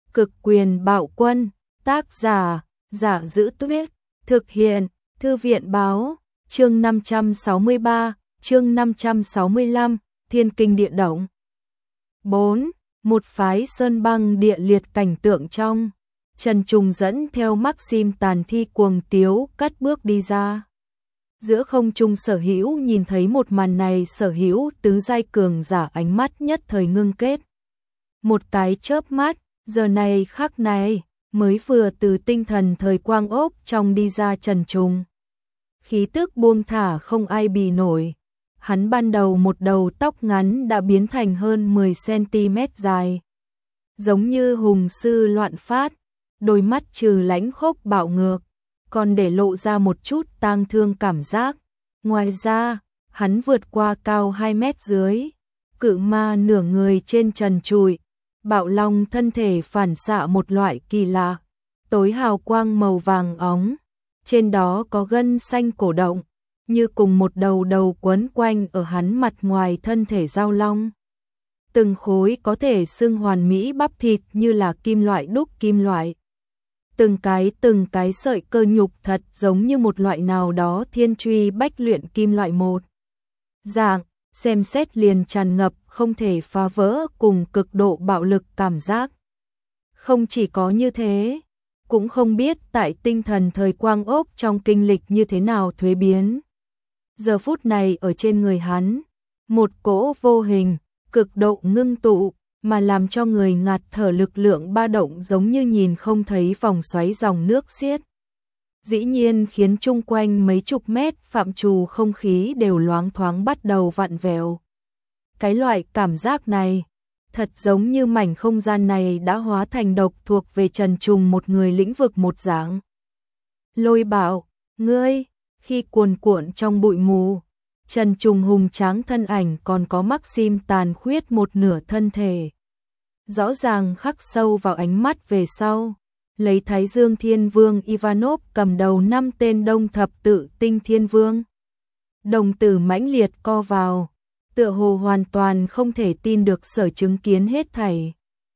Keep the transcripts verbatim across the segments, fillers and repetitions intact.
Cực quyền bạo quân, tác giả, Giả Giữ Tuyết, thực hiện, Thư viện báo, chương năm trăm sáu mươi ba, chương năm trăm sáu mươi lăm, Thiên Kinh Địa Động. bốn. Một phái sơn băng địa liệt cảnh tượng trong. Trần Trùng dẫn theo Maxim tàn thi cuồng tiếu cất bước đi ra. Giữa không trung Sở Hữu nhìn thấy một màn này, Sở Hữu tứ giai cường giả ánh mắt nhất thời ngưng kết. Một cái chớp mắt, giờ này khắc này, mới vừa từ tinh thần thời quang ốc trong đi ra Trần Trùng. Khí tức buông thả không ai bì nổi. Hắn ban đầu một đầu tóc ngắn đã biến thành hơn mười xăng-ti-mét dài. Giống như hùng sư loạn phát, đôi mắt trừ lãnh khốc bạo ngược, còn để lộ ra một chút tang thương cảm giác. Ngoài ra, hắn vượt qua cao hai mét dưới, cự ma nửa người trên trần trụi, bạo long thân thể phản xạ một loại kỳ lạ, tối hào quang màu vàng óng, trên đó có gân xanh cổ động, như cùng một đầu đầu quấn quanh ở hắn mặt ngoài thân thể giao long. Từng khối có thể xưng hoàn mỹ bắp thịt như là kim loại đúc kim loại. Từng cái từng cái sợi cơ nhục thật giống như một loại nào đó thiên truy bách luyện kim loại một dạng, xem xét liền tràn ngập không thể phá vỡ cùng cực độ bạo lực cảm giác. Không chỉ có như thế, cũng không biết tại tinh thần thời quang ốc trong kinh lịch như thế nào thuế biến. Giờ phút này ở trên người hắn, một cỗ vô hình, cực độ ngưng tụ, mà làm cho người ngạt thở lực lượng ba động giống như nhìn không thấy vòng xoáy dòng nước xiết. Dĩ nhiên khiến chung quanh mấy chục mét phạm trù không khí đều loáng thoáng bắt đầu vặn vẹo. Cái loại cảm giác này, thật giống như mảnh không gian này đã hóa thành độc thuộc về Trần Trùng một người lĩnh vực một dạng. Lôi Bạo, ngươi, khi cuồn cuộn trong bụi mù, Trần Trùng hùng tráng thân ảnh còn có Maxim tàn khuyết một nửa thân thể. Rõ ràng khắc sâu vào ánh mắt về sau, lấy Thái Dương Thiên Vương Ivanov cầm đầu năm tên đông thập tự tinh thiên vương. Đồng tử mãnh liệt co vào, tựa hồ hoàn toàn không thể tin được sở chứng kiến hết thảy.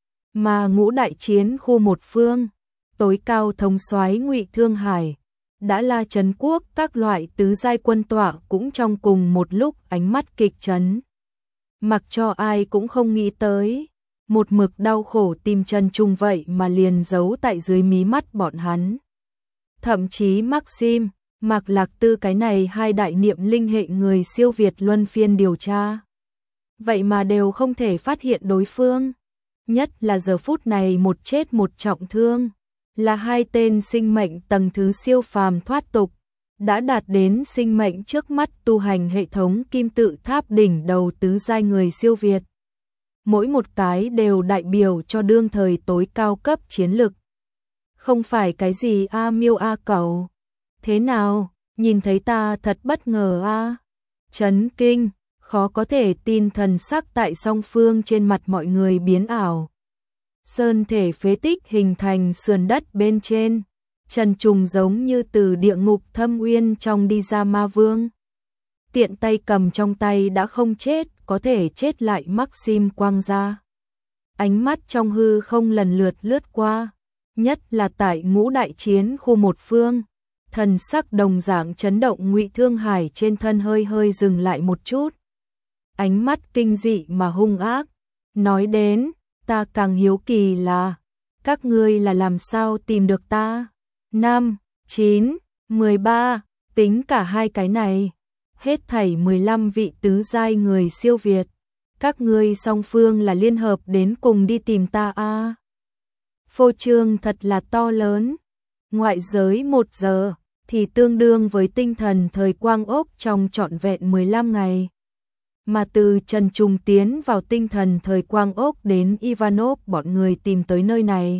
Mà ngũ đại chiến khu một phương, tối cao thống soái Ngụy Thương Hải, đã là trấn quốc các loại tứ giai quân tọa cũng trong cùng một lúc ánh mắt kịch chấn. Mặc cho ai cũng không nghĩ tới, một mực đau khổ tìm Trần Trùng vậy mà liền giấu tại dưới mí mắt bọn hắn. Thậm chí Maxim, Mạc Lạc Tư cái này hai đại niệm linh hệ người siêu việt luân phiên điều tra. Vậy mà đều không thể phát hiện đối phương. Nhất là giờ phút này một chết một trọng thương, là hai tên sinh mệnh tầng thứ siêu phàm thoát tục, đã đạt đến sinh mệnh trước mắt tu hành hệ thống kim tự tháp đỉnh đầu tứ giai người siêu việt. Mỗi một cái đều đại biểu cho đương thời tối cao cấp chiến lực. Không phải cái gì a miêu a cẩu. Thế nào, nhìn thấy ta thật bất ngờ a à? Chấn kinh, khó có thể tin thần sắc tại song phương trên mặt mọi người biến ảo. Sơn thể phế tích hình thành sườn đất bên trên, Trần Trùng giống như từ địa ngục thâm uyên trong đi ra ma vương. Tiện tay cầm trong tay đã không chết, có thể chết lại Maxim quang ra. Ánh mắt trong hư không lần lượt lướt qua, nhất là tại ngũ đại chiến khu một phương. Thần sắc đồng dạng chấn động Ngụy Thương Hải trên thân hơi hơi dừng lại một chút. Ánh mắt kinh dị mà hung ác, nói đến, ta càng hiếu kỳ là, các ngươi là làm sao tìm được ta? Năm, chín, mười ba, tính cả hai cái này, hết thảy mười lăm vị tứ giai người siêu việt. Các ngươi song phương là liên hợp đến cùng đi tìm ta a à? Phô trương thật là to lớn. Ngoại giới một giờ, thì tương đương với tinh thần thời quang ốc trong trọn vẹn mười lăm ngày. Mà từ Trần Trùng tiến vào tinh thần thời quang ốc đến Ivanov bọn người tìm tới nơi này,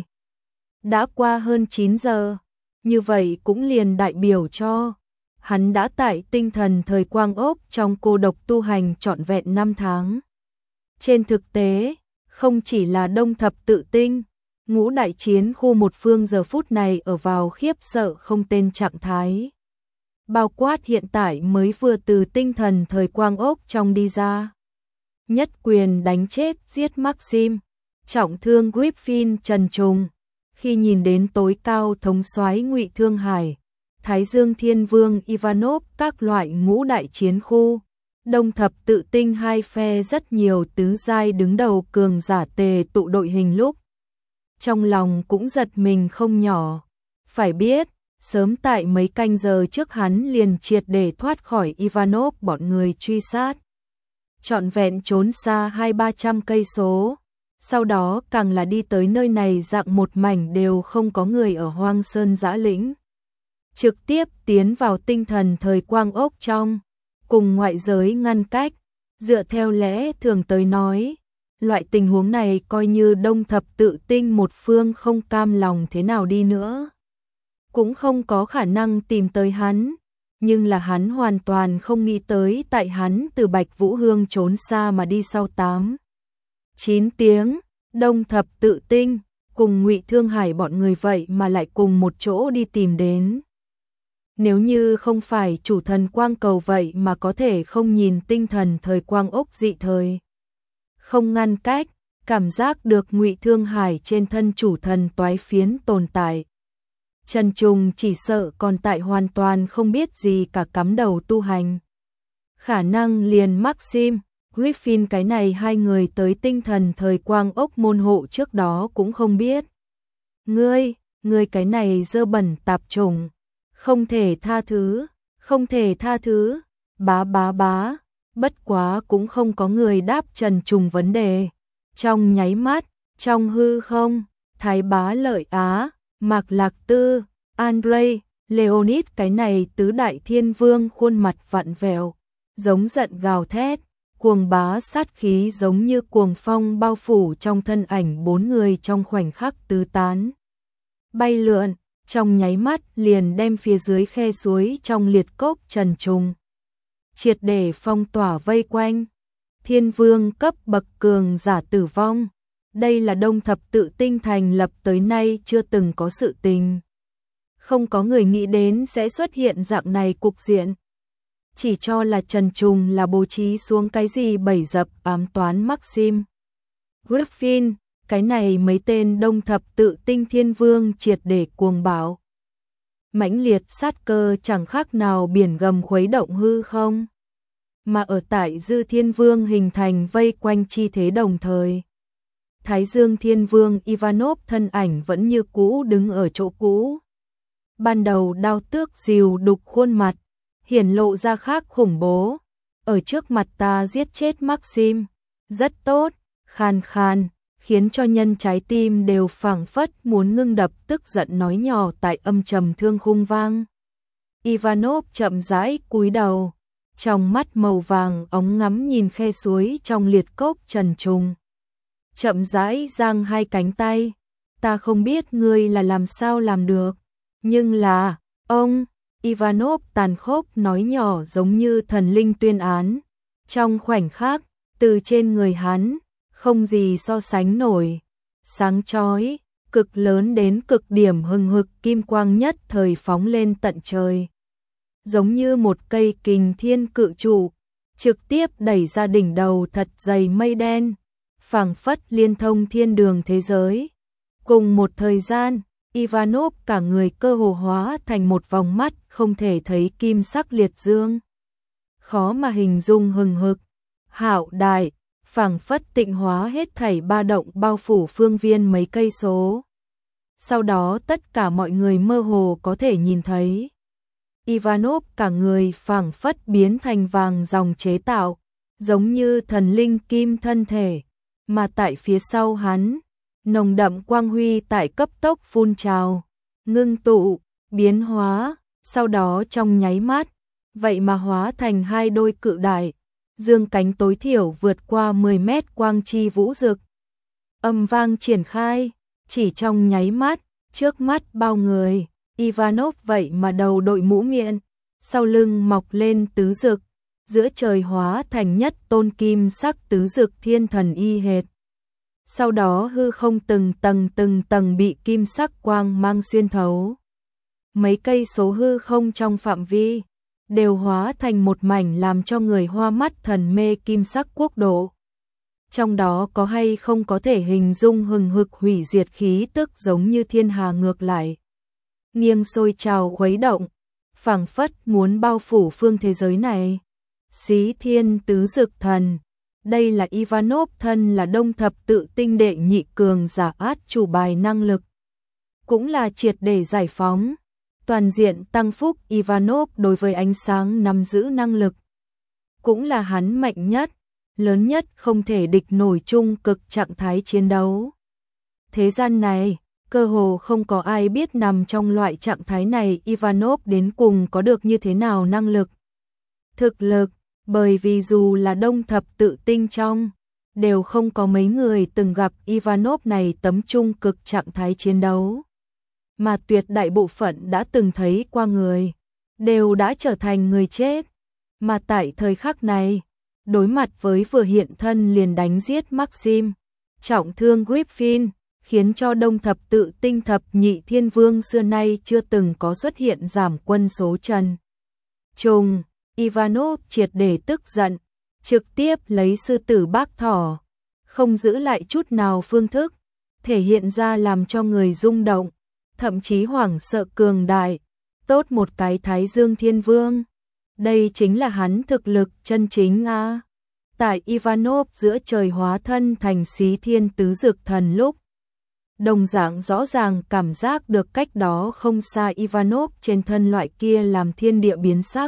đã qua hơn chín giờ, như vậy cũng liền đại biểu cho hắn đã tại tinh thần thời quang ốc trong cô độc tu hành trọn vẹn năm tháng. Trên thực tế, không chỉ là đông thập tự tinh, ngũ đại chiến khu một phương giờ phút này ở vào khiếp sợ không tên trạng thái. Bao quát hiện tại mới vừa từ tinh thần thời quang ốc trong đi ra. Nhất quyền đánh chết giết Maxim, trọng thương Griffin trần trùng. Khi nhìn đến tối cao thống soái Ngụy Thương Hải, Thái Dương Thiên Vương Ivanov, các loại ngũ đại chiến khu, Đông Thập Tự Tinh hai phe rất nhiều tứ giai đứng đầu cường giả tề tụ đội hình lúc. Trong lòng cũng giật mình không nhỏ. Phải biết, sớm tại mấy canh giờ trước hắn liền triệt để thoát khỏi Ivanov bọn người truy sát. Trọn vẹn trốn xa hai ba trăm cây số. Sau đó càng là đi tới nơi này dạng một mảnh đều không có người ở hoang sơn dã lĩnh. Trực tiếp tiến vào tinh thần thời quang ốc trong, cùng ngoại giới ngăn cách. Dựa theo lẽ thường tới nói, loại tình huống này coi như Đông Thập Tự Tinh một phương không cam lòng thế nào đi nữa, cũng không có khả năng tìm tới hắn. Nhưng là hắn hoàn toàn không nghĩ tới tại hắn từ Bạch Vũ Hương trốn xa mà đi sau tám chín tiếng, Đông Thập Tự Tinh cùng Ngụy Thương Hải bọn người vậy mà lại cùng một chỗ đi tìm đến. Nếu như không phải chủ thần quang cầu vậy mà có thể không nhìn tinh thần thời quang ốc dị thời, không ngăn cách, cảm giác được Ngụy Thương Hải trên thân chủ thần toái phiến tồn tại. Trần Trùng chỉ sợ còn tại hoàn toàn không biết gì cả cắm đầu tu hành. Khả năng liền Maxim, Griffin cái này hai người tới tinh thần thời quang ốc môn hộ trước đó cũng không biết. Ngươi, ngươi cái này dơ bẩn tạp chủng, không thể tha thứ, không thể tha thứ, bá bá bá, bất quá cũng không có người đáp Trần Trùng vấn đề. Trong nháy mắt, trong hư không, Thái Bá Lợi Á, Mạc Lạc Tư, Andrei, Leonid cái này tứ đại thiên vương khuôn mặt vặn vẹo, giống giận gào thét, cuồng bá sát khí giống như cuồng phong bao phủ trong thân ảnh bốn người trong khoảnh khắc tứ tán. Bay lượn, trong nháy mắt liền đem phía dưới khe suối trong liệt cốc Trần Trùng triệt để phong tỏa vây quanh. Thiên vương cấp bậc cường giả tử vong. Đây là Đông Thập Tự Tinh thành lập tới nay chưa từng có sự tình. Không có người nghĩ đến sẽ xuất hiện dạng này cục diện. Chỉ cho là Trần Trùng là bố trí xuống cái gì bẫy dập ám toán Maxim. Griffin, cái này mấy tên Đông Thập Tự Tinh thiên vương triệt để cuồng bạo. Mãnh liệt sát cơ chẳng khác nào biển gầm khuấy động hư không. Mà ở tại Dư Thiên Vương hình thành vây quanh chi thế đồng thời. Thái Dương Thiên Vương Ivanov thân ảnh vẫn như cũ đứng ở chỗ cũ. Ban đầu đao tước dìu đục khuôn mặt, hiển lộ ra khác khủng bố. Ở trước mặt ta giết chết Maxim, rất tốt, khan khan, khiến cho nhân trái tim đều phảng phất muốn ngưng đập, tức giận nói nhỏ tại âm trầm thương khung vang. Ivanov chậm rãi cúi đầu, trong mắt màu vàng óng ngắm nhìn khe suối trong liệt cốc Trần Trùng. Chậm rãi giang hai cánh tay, ta không biết ngươi là làm sao làm được, nhưng là, ông, Ivanov tàn khốc nói nhỏ giống như thần linh tuyên án. Trong khoảnh khắc, từ trên người hắn, không gì so sánh nổi, sáng chói, cực lớn đến cực điểm hừng hực kim quang nhất thời phóng lên tận trời. Giống như một cây kình thiên cự trụ, trực tiếp đẩy ra đỉnh đầu thật dày mây đen, phảng phất liên thông thiên đường thế giới. Cùng một thời gian, Ivanov cả người cơ hồ hóa thành một vòng mắt không thể thấy kim sắc liệt dương. Khó mà hình dung hừng hực, hạo đại, phảng phất tịnh hóa hết thảy ba động bao phủ phương viên mấy cây số. Sau đó tất cả mọi người mơ hồ có thể nhìn thấy. Ivanov cả người phảng phất biến thành vàng dòng chế tạo, giống như thần linh kim thân thể, mà tại phía sau hắn, nồng đậm quang huy tại cấp tốc phun trào, ngưng tụ, biến hóa, sau đó trong nháy mắt, vậy mà hóa thành hai đôi cự đại, dương cánh tối thiểu vượt qua mười mét quang chi vũ dực. Âm vang triển khai, chỉ trong nháy mắt, trước mắt bao người, Ivanov vậy mà đầu đội mũ miệng, sau lưng mọc lên tứ dực, giữa trời hóa thành nhất tôn kim sắc tứ dực thiên thần y hệt. Sau đó hư không từng tầng từng tầng bị kim sắc quang mang xuyên thấu. Mấy cây số hư không trong phạm vi đều hóa thành một mảnh làm cho người hoa mắt thần mê kim sắc quốc độ. trong đó có hay không có thể hình dung hừng hực hủy diệt khí tức giống như thiên hà ngược lại. Nghiêng sôi trào khuấy động, phảng phất muốn bao phủ phương thế giới này. Xí thiên tứ dực thần, đây là Ivanov thân là đông thập tự tinh đệ nhị cường giả át chủ bài năng lực. Cũng là triệt để giải phóng, toàn diện tăng phúc Ivanov đối với ánh sáng nắm giữ năng lực. Cũng là hắn mạnh nhất, lớn nhất không thể địch nổi chung cực trạng thái chiến đấu. Thế gian này, cơ hồ không có ai biết nằm trong loại trạng thái này Ivanov đến cùng có được như thế nào năng lực. Thực lực, bởi vì dù là đông thập tự tinh trong, đều không có mấy người từng gặp Ivanov này tấm trung cực trạng thái chiến đấu. Mà tuyệt đại bộ phận đã từng thấy qua người, đều đã trở thành người chết. Mà tại thời khắc này, đối mặt với vừa hiện thân liền đánh giết Maxim, trọng thương Griffin, khiến cho đông thập tự tinh thập nhị thiên vương xưa nay chưa từng có xuất hiện giảm quân số trần trùng. Ivanov triệt để tức giận, trực tiếp lấy sư tử bác thỏ, không giữ lại chút nào phương thức, thể hiện ra làm cho người rung động, thậm chí hoảng sợ cường đại, tốt một cái Thái Dương Thiên Vương. Đây chính là hắn thực lực chân chính a. Tại Ivanov giữa trời hóa thân thành xí thiên tứ dực thần lúc, đồng dạng rõ ràng cảm giác được cách đó không xa Ivanov trên thân loại kia làm thiên địa biến sắc.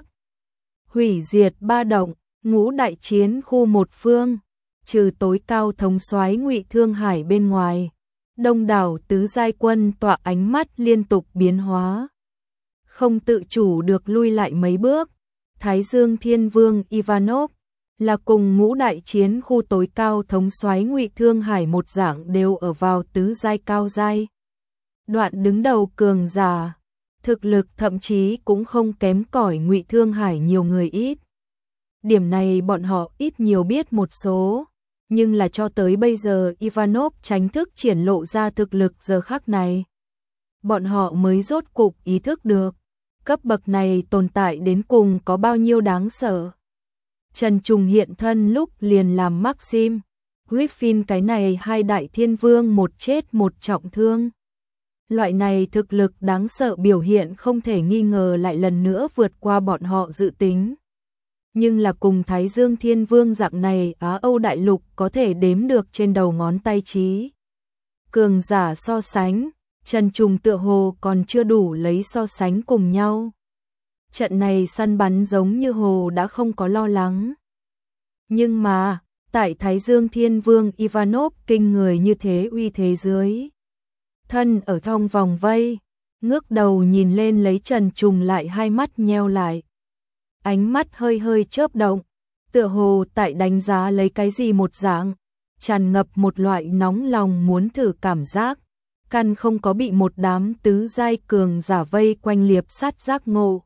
Hủy diệt ba động, ngũ đại chiến khu một phương, trừ tối cao thống soái Ngụy Thương Hải bên ngoài, đông đảo tứ giai quân tọa ánh mắt liên tục biến hóa, không tự chủ được lui lại mấy bước. Thái Dương Thiên Vương Ivanov là cùng ngũ đại chiến khu tối cao thống soái Ngụy Thương Hải một dạng đều ở vào tứ giai cao giai. Đoạn đứng đầu cường giả, thực lực thậm chí cũng không kém cỏi Ngụy Thương Hải nhiều người ít. Điểm này bọn họ ít nhiều biết một số, nhưng là cho tới bây giờ Ivanov chính thức triển lộ ra thực lực giờ khắc này. Bọn họ mới rốt cục ý thức được, cấp bậc này tồn tại đến cùng có bao nhiêu đáng sợ. Trần Trùng hiện thân lúc liền làm Maxim, Griffin cái này hai đại thiên vương một chết một trọng thương. Loại này thực lực đáng sợ biểu hiện không thể nghi ngờ lại lần nữa vượt qua bọn họ dự tính. Nhưng là cùng Thái Dương Thiên Vương dạng này Á Âu Đại Lục có thể đếm được trên đầu ngón tay trí. Cường giả so sánh, Trần Trùng tựa hồ còn chưa đủ lấy so sánh cùng nhau. Trận này săn bắn giống như hồ đã không có lo lắng. Nhưng mà, tại Thái Dương Thiên Vương Ivanov kinh người như thế uy thế dưới, thân ở trong vòng vây, ngước đầu nhìn lên lấy Trần Trùng lại hai mắt nheo lại. Ánh mắt hơi hơi chớp động, tựa hồ tại đánh giá lấy cái gì một dạng, tràn ngập một loại nóng lòng muốn thử cảm giác, căn không có bị một đám tứ giai cường giả vây quanh liệp sát giác ngộ.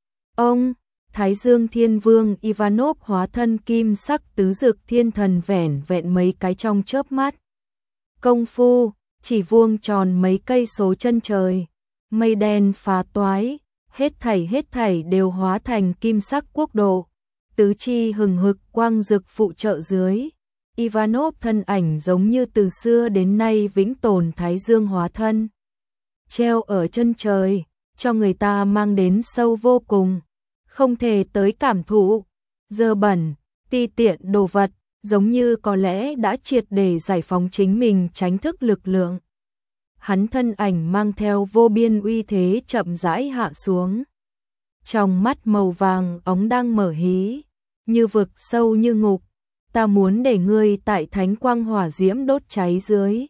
Ông, Thái Dương Thiên Vương Ivanov hóa thân kim sắc tứ dực thiên thần vẻn vẹn mấy cái trong chớp mắt. Công phu, chỉ vuông tròn mấy cây số chân trời, mây đen phá toái, hết thảy hết thảy đều hóa thành kim sắc quốc độ, tứ chi hừng hực quang dực phụ trợ dưới. Ivanov thân ảnh giống như từ xưa đến nay vĩnh tồn Thái Dương hóa thân, treo ở chân trời, cho người ta mang đến sâu vô cùng, không thể tới cảm thụ, dơ bẩn, ti tiện đồ vật, giống như có lẽ đã triệt để giải phóng chính mình tránh thức lực lượng. Hắn thân ảnh mang theo vô biên uy thế chậm rãi hạ xuống. Trong mắt màu vàng óng đang mở hí, như vực sâu như ngục, ta muốn để ngươi tại thánh quang hỏa diễm đốt cháy dưới.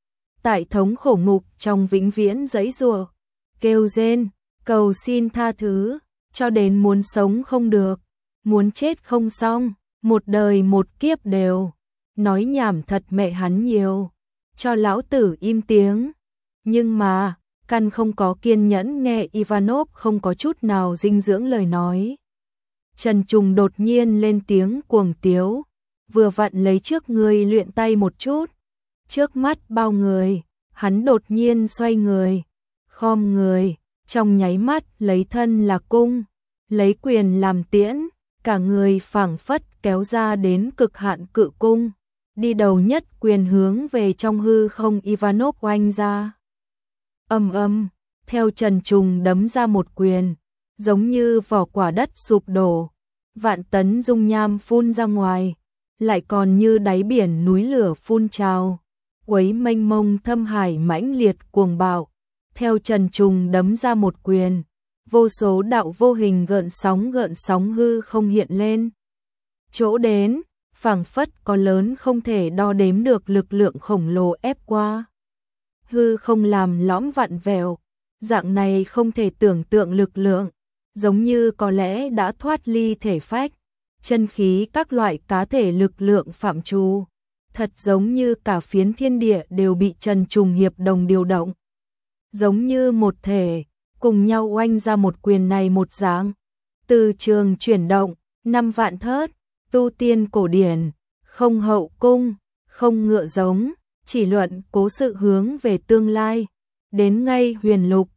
Tại thống khổ ngục trong vĩnh viễn giãy giụa, kêu rên, cầu xin tha thứ, cho đến muốn sống không được, muốn chết không xong, một đời một kiếp đều. Nói nhảm thật mẹ hắn nhiều, cho lão tử im tiếng. Nhưng mà, căn không có kiên nhẫn nghe Ivanov không có chút nào dinh dưỡng lời nói. Trần Trùng đột nhiên lên tiếng cuồng tiếu, vừa vặn lấy trước người luyện tay một chút. Trước mắt bao người, hắn đột nhiên xoay người, khom người, trong nháy mắt lấy thân là cung, lấy quyền làm tiễn, cả người phảng phất kéo ra đến cực hạn cự cung, đi đầu nhất quyền hướng về trong hư không Ivanov oanh ra. Ầm ầm, theo Trần Trùng đấm ra một quyền, giống như vỏ quả đất sụp đổ, vạn tấn dung nham phun ra ngoài, lại còn như đáy biển núi lửa phun trào, quấy mênh mông thâm hải mãnh liệt cuồng bạo. Theo Trần Trùng đấm ra một quyền, vô số đạo vô hình gợn sóng gợn sóng hư không hiện lên. Chỗ đến, phảng phất có lớn không thể đo đếm được lực lượng khổng lồ ép qua. Hư không làm lõm vặn vẹo, dạng này không thể tưởng tượng lực lượng, giống như có lẽ đã thoát ly thể phách, chân khí các loại cá thể lực lượng phạm trù, thật giống như cả phiến thiên địa đều bị Trần Trùng hiệp đồng điều động. Giống như một thể, cùng nhau oanh ra một quyền này một dáng. Từ trường chuyển động, năm vạn thớt, tu tiên cổ điển, không hậu cung, không ngựa giống, chỉ luận cố sự hướng về tương lai. Đến ngay huyền lục,